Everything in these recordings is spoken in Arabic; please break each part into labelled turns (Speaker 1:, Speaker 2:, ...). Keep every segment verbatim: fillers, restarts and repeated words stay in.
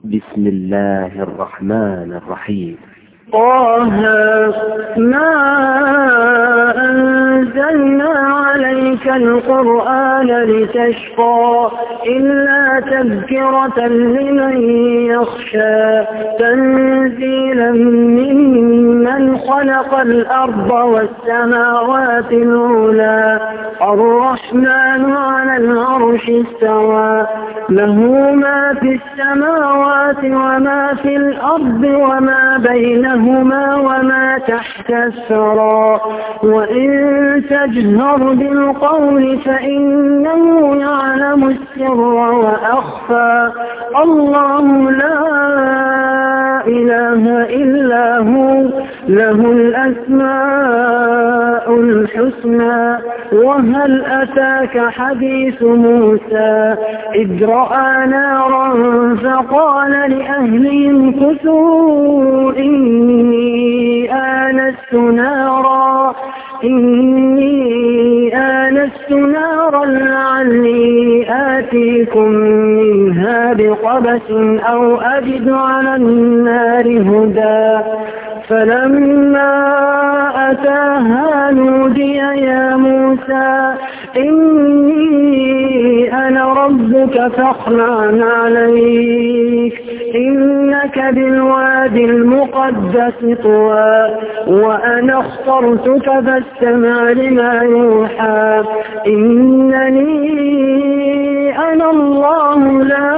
Speaker 1: بسم الله الرحمن الرحيم.
Speaker 2: طه ما أنزلنا عليك القرآن لتشقى إلا تذكرة لمن يخشى تنزيلا ممن خلق الأرض والسماوات العلى الرحمن على العرش استوى له ما في السماوات وما في الأرض وما بينهما وما تحت الثرى وإن تجهر بالقول فإنه يعلم السر وأخفى الله لا إله إلا هو له الأسماء الحسنى وهل أتاك حديث موسى إذ رأى نارا فقال لأهلهم كثوا إني آنست نارا إني آنست نارا لعلي آتيكم منها بقبس أو أجد على النار هدى فلما أتاها نودي يا موسى إني أنا ربك فاخلع عليك إنك بالوادي المقدس طوى وأنا اخترتك فاستمع لما يوحى إنني أنا الله لا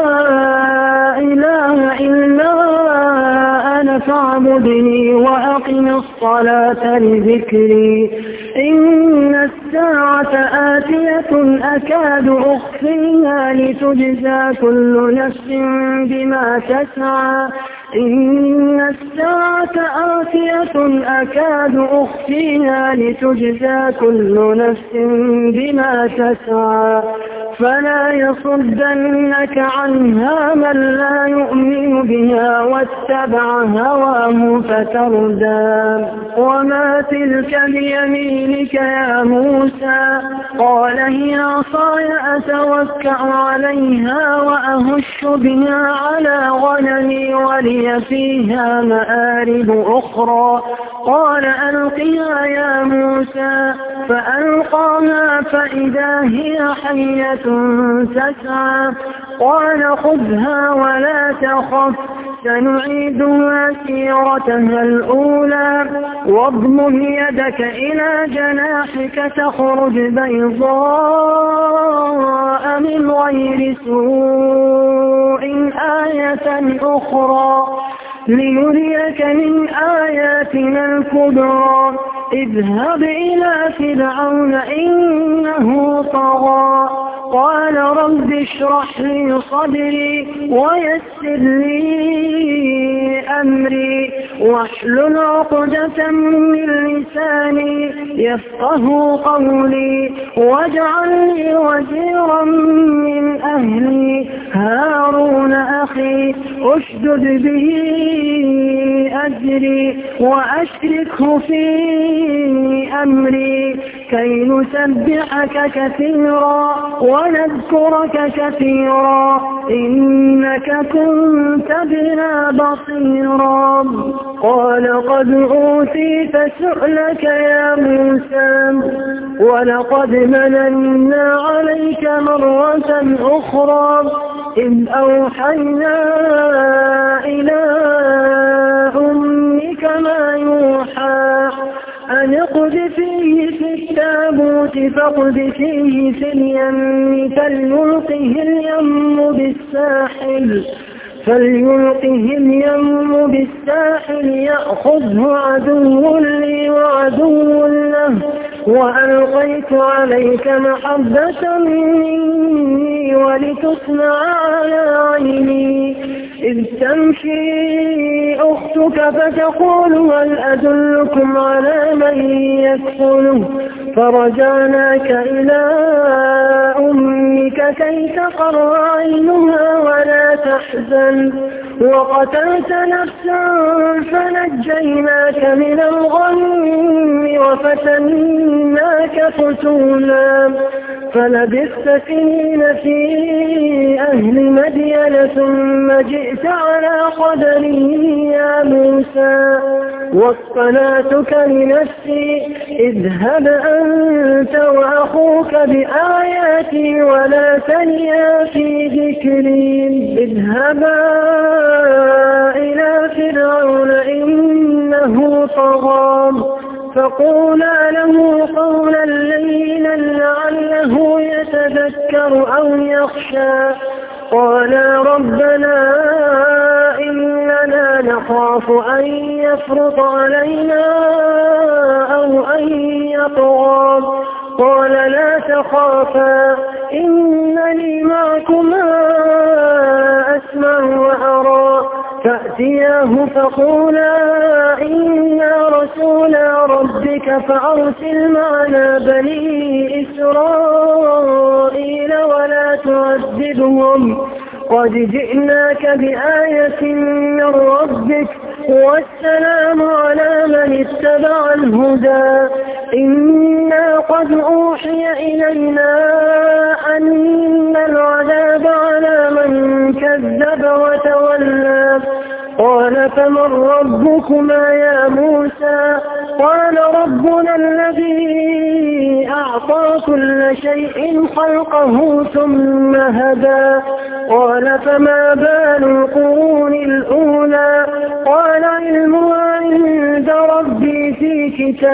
Speaker 2: إله إلا أنا فاعبدني وأقم الصلاة لذكري إن الساعة آتية أكاد أخفيها لتجزى كل نفس بما تسعى إن الساعة آتية أكاد أخفيها لتجزى كل نفس بما تسعى فلا يصدنك عنها من لا يؤمن بها واتبع هواه فتردى وما تلك بيمينك يا موسى قال هي عصاي أتوكأ عليها وأهش بها على غنمي ولي فيها مآرب أخرى قال ألقها يا موسى فألقاها فإذا هي حية تسعى قال خذها ولا تخف سنعيدها سيرتها الأولى واضمم يدك إلى جناحك تخرج بيضاء من غير سوء آية أخرى لنريك من آياتنا الكبرى اذهب إلى فرعون إنه طغى قال رب اشرح لي صدري ويسر لي أمري واحلل عقدة من لساني يفقه قولي واجعل لي وزيرا من أهلي هارون أخي أشدد به أجري وأشركه في أمري كي نسبحك كثيرا ونذكرك كثيرا إنك كنت بنا بصيرا قال قد أوتيت سؤلك يا موسى ولقد مننا عليك مرة أخرى إذ أوحينا إلى أمك ما يوحى أن اقذفيه في التابوت فاقذفيه في اليم فليلقه اليم بالساحل فليلقه اليم بالساحل يأخذه عدو لي وعدو له وألقيت عليك محبة مني ولتصنع على عيني إذ تمشي أختك فتقول هل أدلكم على من يكفله فرجعناك إلى أمك كي تقر عينها ولا تحزن وقتلت نفسا فنجيناك من الغم وفتناك فتونا فلبثت سنين في أهل مدين ثم جئت على قدري يا موسى واصطنعتك لنفسي اذهب أنت وأخوك بآياتي ولا تنيا في ذكري اذهبا إلى فرعون إنه طغى فقولا له قولا لينا لعله يتذكر أو يخشى قالا ربنا إننا نخاف أن يفرط علينا أو أن يطغى قال لا تخافا إنني معكما أسمع وأرى فأتياه فقولا إنا رسولا ربك فأرسل معنا بني إسرائيل ولا تعذبهم قد جئناك بآية من ربك والسلام على من اتبع الهدى إنا قد أوحي إلينا أن العذاب على من كذب وتولى قال فمن ربكما يا موسى قال ربنا الذي أعطى كل شيء خلقه ثم هدى قال فما بال القرون الأولى قال علمها عند ربي في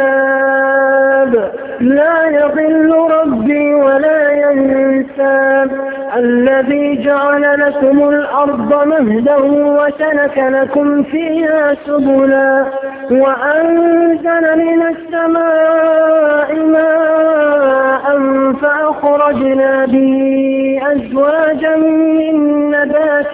Speaker 2: كتاب لا يضل ربي ولا ينسى الذي جعل لكم الأرض مهدا وسلك لكم فيها سبلا وأنزل من السماء ماء فأخرجنا به أزواجا من نبات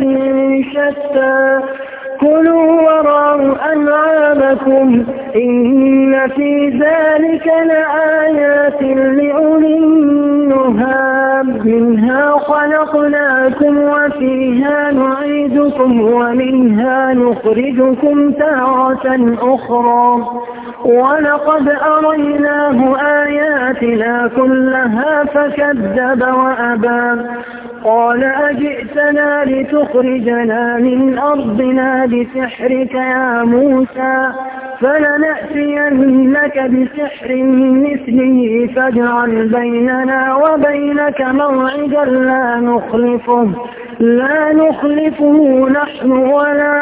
Speaker 2: شتى كلوا وارعوا أنعامكم إن في ذلك لآيات لأولي النهى منها خلقناكم وفيها نعيدكم ومنها نخرجكم تارة أخرى ولقد أريناه آياتنا كلها فكذب وأبى قال أجئتنا لتخرجنا من أرضنا بسحرك يا موسى فلنأتينك بسحر مثله فاجعل بيننا وبينك موعدا لا نخلفه لا نخلفه نحن ولا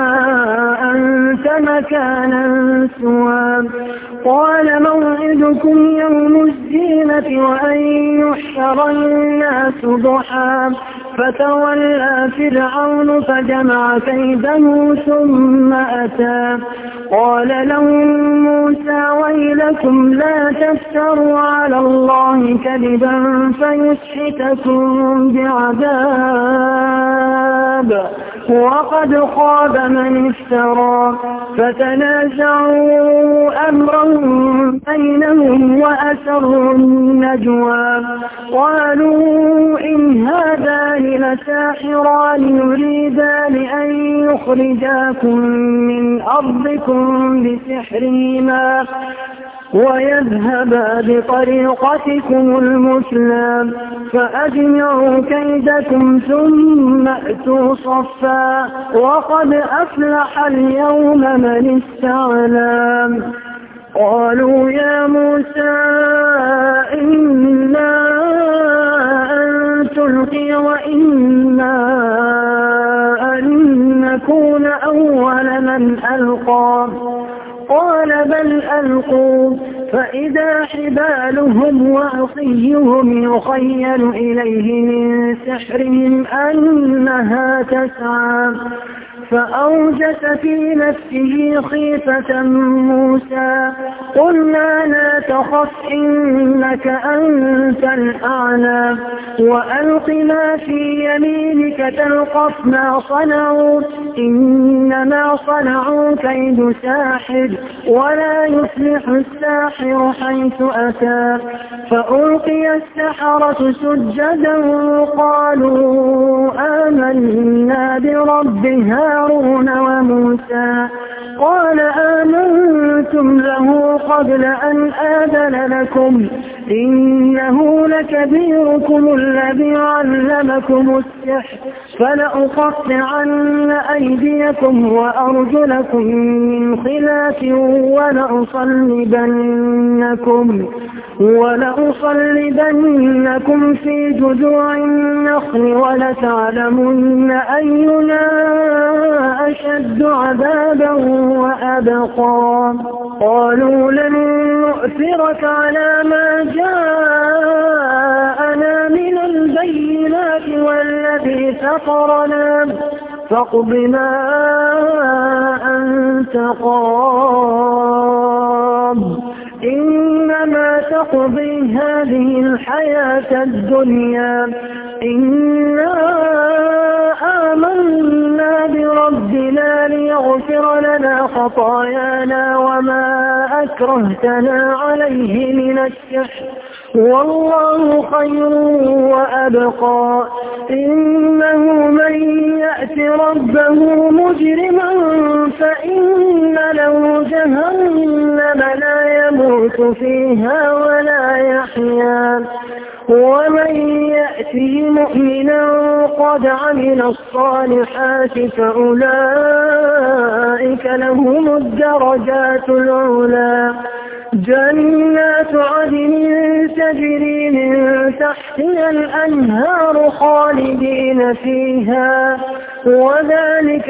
Speaker 2: أنت مكانا سوى قال موعدكم يوم الزينة وأن يحشر الناس ضحى فتولى فرعون فجمع كيده ثم أتى قال لهم موسى ويلكم لا تفتروا على الله كذبا فيسحتكم بعذاب وقد خاب من افترى فتنازعوا أمرهم بينهم وأسروا النجوى قالوا إن هذان لساحران يريدان أن يخرجاكم من أرضكم بسحرهما ويذهبا بطريقتكم المثلى فأجمعوا كيدكم ثم أتوا صفا وقد أفلح اليوم من استعلى قالوا يا موسى إنا أن تلقي وإنا أن نكون أول من ألقى قال بل ألقوا فإذا حبالهم وعصيهم يخيل إليه من سحرهم أنها تسعى فأوجس في نفسه خيفة موسى قلنا لا تخف إنك أنت الأعلى وألق ما في يمينك تلقف ما صنعوا إنما صنعوا كيد ساحر ولا يفلح الساحر حيث أتى فألقي السحرة سجدا قالوا آمنا برب هؤلاء هارون وموسى قال آمنتم له قبل أن آذن لكم إنه لكبيركم الذي علمكم السحر فلأقطعن أيديكم وأرجلكم من خلاف ولأصلبنكم ولأصلبنكم في جذوع النخل ولتعلمن أينا أشد عذابا وأبقى قالوا لن نؤثرك على ما جاءنا من البينات والذي فطرنا فاقض ما أنت قاض إنما تقضي هذه الحياة الدنيا إنا آمنا بربنا ليغفر لنا خطايانا وما أكرهتنا عليه من السحر والله خير وأبقى إنه من يأت ربه مجرما فإن له جهنم لا يموت فيها ولا يحيا ومن يأته مؤمنا قد عمل الصالحات فأولئك لهم الدرجات العلى جنات عدن تجري من تحتها الأنهار خالدين فيها وذلك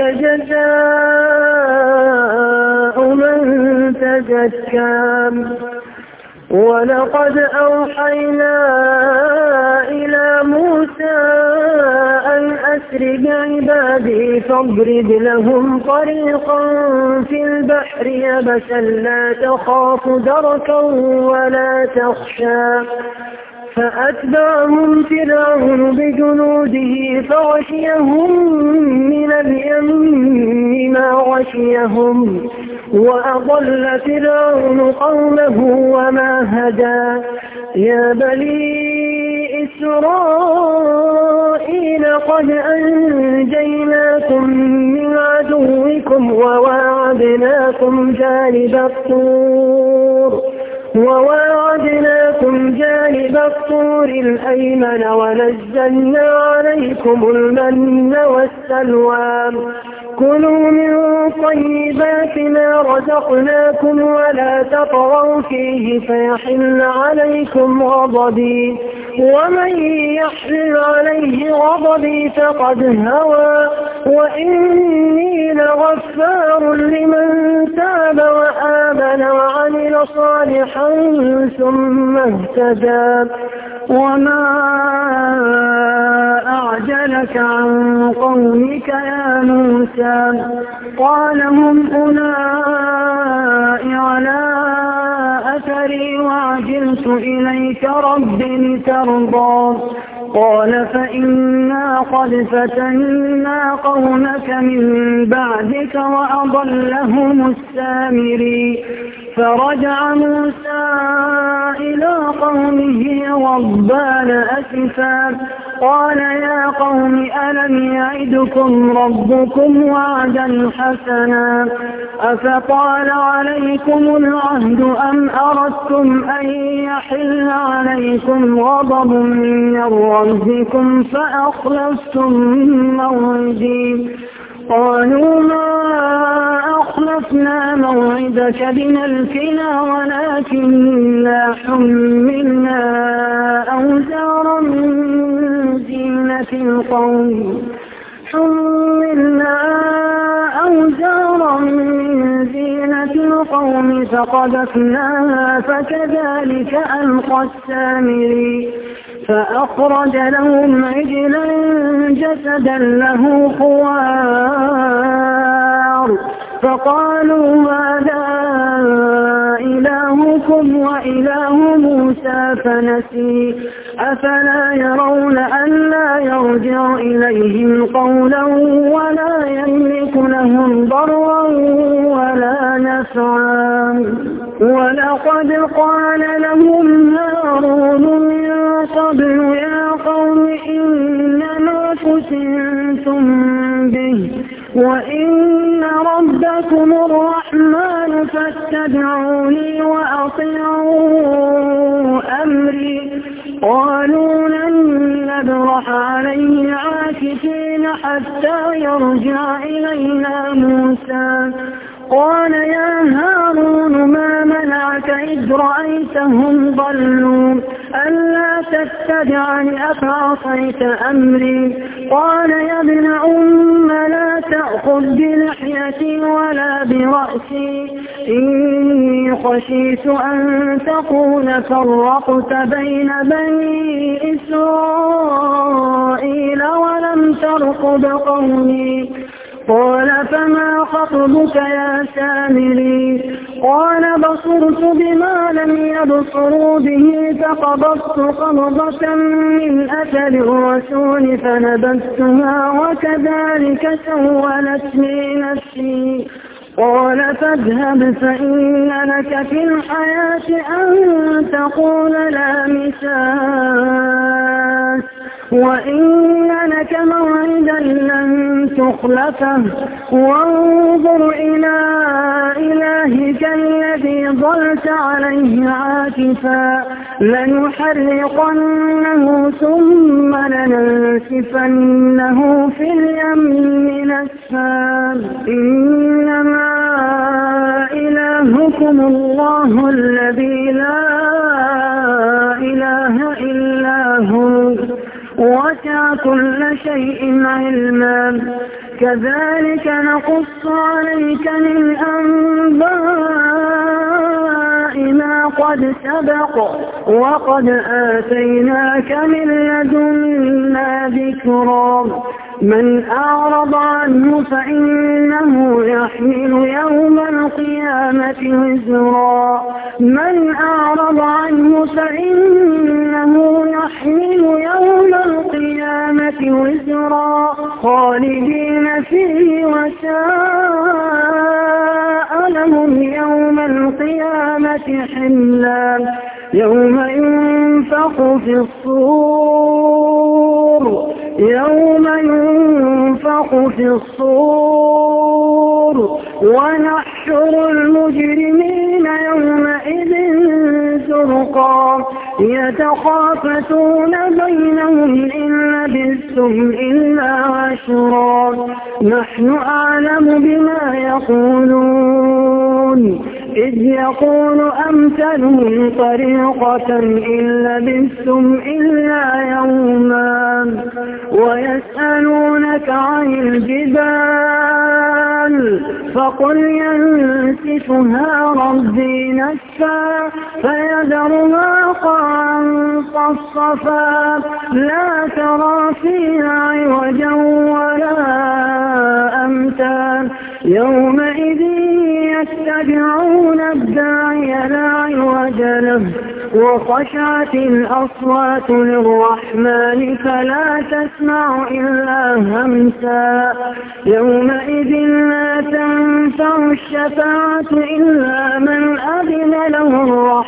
Speaker 2: جزاء من تزكى ولقد أوحينا إلى موسى أن أسر بعبادي فاضرب لهم طريقا في البحر يبسا لا تخاف دركا ولا تخشى فأتبعهم فرعون بجنوده فغشيهم من اليم ما غشيهم وأضل فرعون قومه وما هدى يا بني إسرائيل قد أنجيناكم من عدوكم وواعدناكم جانب الطور وواعدناكم جانب الطور الأيمن ونزلنا عليكم المن والسلوى كلوا من طيبات ما رزقناكم ولا تطغوا فيه فيحل عليكم غضبي ومن يحل عليه غضبي فقد هوى وإني لغفار لمن تاب وآمن وعمل صالحا ثم اهتدى وما أعجلك عن قومك يا موسى قال هم أولئك على أثري وعجلت إليك رب لترضى قال فإنا قد فتنا قومك من بعدك وأضلهم السامري فرجع موسى إلى قومه غضبان أسفا قال يا قوم ألم يعدكم ربكم وعدا حسنا أفطال عليكم العهد أم أردتم أن يحل عليكم غضب من ربكم فأخلفتم موعدي قالوا ما أخلفنا موعدك بملكنا ولكننا حملنا أوزارا من زينة القوم حملنا أوزارا من زينة القوم فقذفناها فكذلك ألقى السامري فأخرج لهم عجلا جسدا له خوار فقالوا هذا إلهكم وإله موسى فنسي أفلا يرون ألا يرجع إليهم قولا ولا يملك لهم ضرا ولا نفعا ولقد قال لهم هارون من قبل يا قوم إنما فتنتم به وإن ربكم الرحمن فاتبعوني وأطيعوا أمري. قالوا لن نبرح عليه عاكفين حتى يرجع إلينا موسى. قال يا هارون ما منعك إذ رأيتهم ضلوا ألا تتبعني أفعصيت أمري. قال يا ابن أم لا تأخذ بلحيتي ولا برأسي إني خشيت أن تكون فرقت بين بني إسرائيل ولم ترقب قولي. قال فما خطبك يا سامري؟ قال بصرت بما لم يبصروا به فقبضت قبضة من أثر الرسول فنبذتها وكذلك سولت لي نفسي. قال فاذهب فإن لك في الحياة أن تقول لا مساس وإن لك موعدا لن تخلفه وانظر إلى إلهك الذي ظلت عليه عاكفا لنحرقنه ثم لننسفنه في اليم نسفا. إنما إلهكم الله الذي لا إله إلا هو وسع كل شيء علما. كذلك نقص عليك من أنباء ما قد سبق وقد آتيناك من لدنا ذكرا. من أعرض عنه فإنه يحمل يوم القيامة وزرا. من أعرض عنه فإنه يحمل يوم القيامة وزرا خالدين فيه وساء لهم يوم القيامة حملا. يوم ينفخ في الصور يوم ينفخ في الصور ونحشر المجرمين يومئذ زرقا يتخافتون بينهم إن لبثتم إلا عشرا. نحن أعلم بما يقولون إذ يقول أمثلهم طريقة إن لبثتم إلا يوما. ويسألونك عن الجبال فقل ينسفها ربي نسفا فيذرها قاعا صفصفا لا ترى فيها عوجا ولا أمتا. يومئذ يتبعون الداعي لا عوج له وخشعت الأصوات للرحمن فلا تسمع إلا همسا. يومئذ لا تنفع الشفاعة إلا من أذن له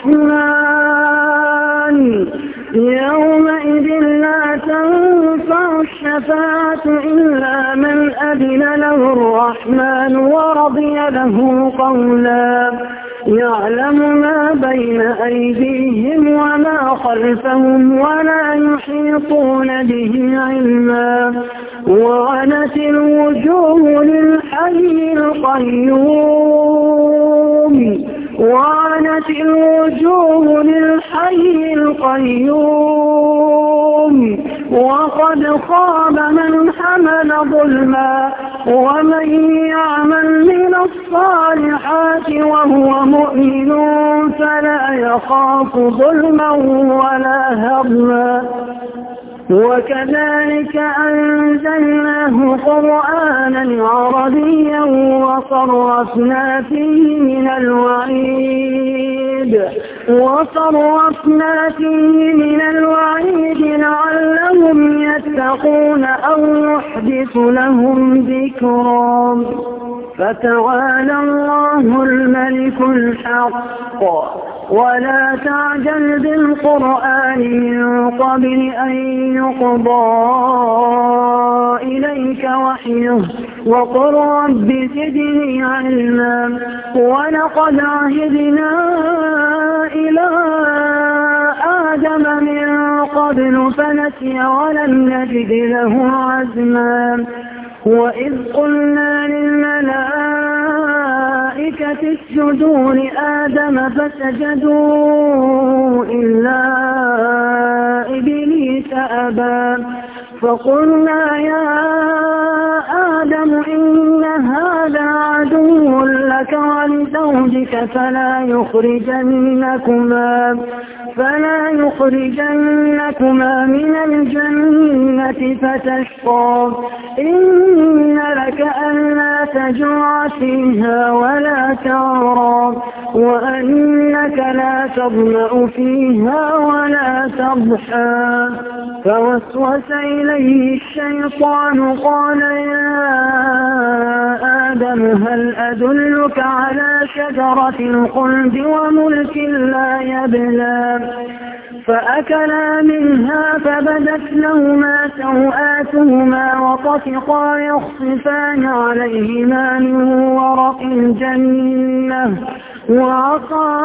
Speaker 2: الرحمن. يومئذ لا تنفع الشفاعة إلا من أذن له الرحمن ورضي له قولا. يعلم ما بين أيديهم وما خلفهم ولا يحيطون به علما. وعنت الوجوه للحي القيوم وعنت الوجوه للحي القيوم وقد خاب من حمل ظلما ومن يعمل من الصالحات وهو مؤمن فلا يخاف ظلما ولا هضما. وكذلك أنزلناه قرآنا عربيا وصرفنا فيه من الوعيد وصرفنا فيه من الوعيد لعلهم يتقون أو يحدث لهم ذكرا. فتعالى الله الملك الحق ولا تعجل بالقرآن من قبل أن يقضى إليك وحيه وقل رب زدني علما. ولقد عهدنا إلى آدم من قبل فنسي ولم نجد له عزما. وإذ قلنا للملائكة اسجدوا لآدم فسجدوا إلا إبليس أبى. فقلنا يا آدم إن هذا عدو لك ولزوجك فلا يخرجنكما فلا يخرجنكما من الجنة فتشقى. إن لك ألا تجوع فيها ولا تعرى وأنك لا تظمأ فيها ولا تضحى. فوسوس إليه الشيطان قال يا آدم هل أدلك على شجرة الخلد وملك لا يبلى. فأكلا منها فبدت لهما سوآتهما وطفقا يخصفان عليهما من ورق الجنة. وعصى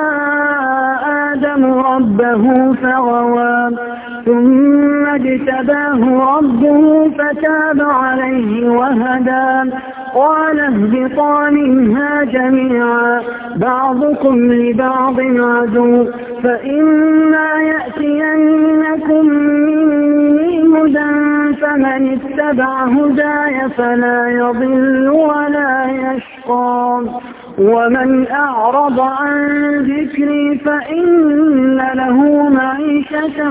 Speaker 2: آدم ربه فغوى ثم اجتباه ربه فتاب عليه وهدى. قال اهبطا منها جميعا بعضكم لبعض عدو فإما يأتينكم مني هدى فمن اتبع هداي فلا يضل ولا يشقى. ومن أعرض عن ذكري فإن له معيشة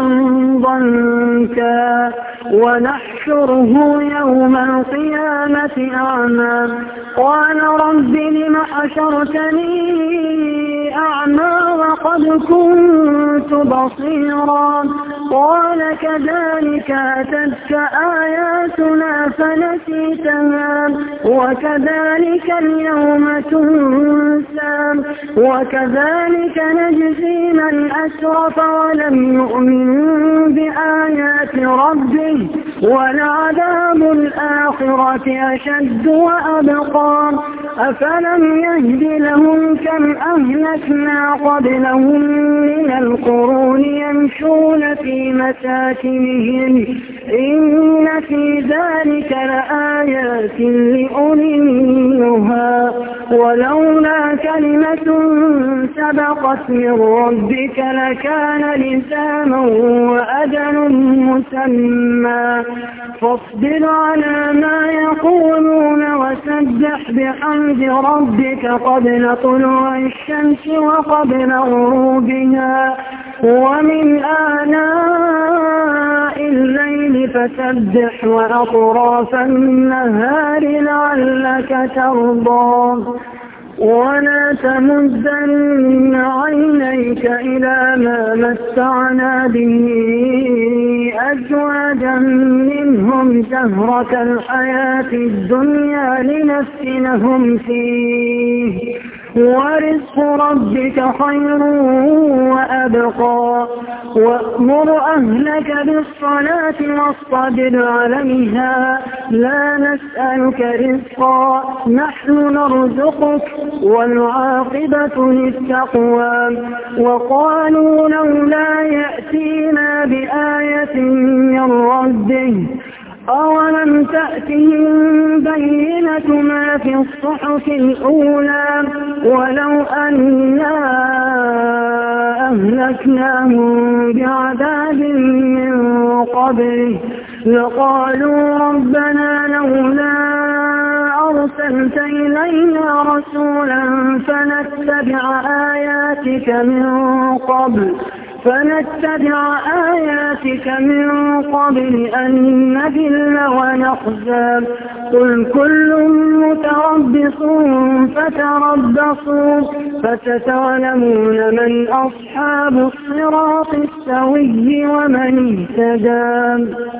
Speaker 2: ضنكا ونحشره يوم القيامة أعمى. قال رب لم حشرتني أعمى وقد كنت بصيرا. قال كذلك أتتك آياتنا فنسيتها وكذلك اليوم تنسى وكذلك نجزي من أسرف ولم يؤمن بآيات ربه ولعذاب الآخرة أشد وأبقى. أفلم يهد لهم كم أهلكنا قبلهم من القرون يمشون في مساكنهم إن في ذلك لآيات لأولي النهى. ولولا كلمة سبقت من ربك لكان لزاما وأجل مسمى. فاصبر على ما يقولون وسبح بحمد ربك قبل طلوع الشمس وقبل غروبها ومن آناء الليل فسبح وأطراف النهار لعلك ترضى. ولا تمدن عينيك إلى ما متعنا به أزواجا منهم زهرة الحياة الدنيا لنفتنهم فيه ورزق ربك خير وأبقى. وأمر أهلك بالصلاة واصطبر عليها لا نسألك رزقا نحن نرزقك والعاقبة للتقوى. وقالوا لولا يأتينا بآية من ربه أولم تأتهم بينة ما في الصحف الأولى ولو أنا أهلكناهم بعذاب من قبله لقالوا ربنا لولا أرسلت إلينا رسولا فنتبع آياتك من قبل فنتبع آياتك من قبل أن نذل ونخزى. قل كل متربص فتربصوا فستعلمون من أصحاب الصراط السوي ومن اهتدى.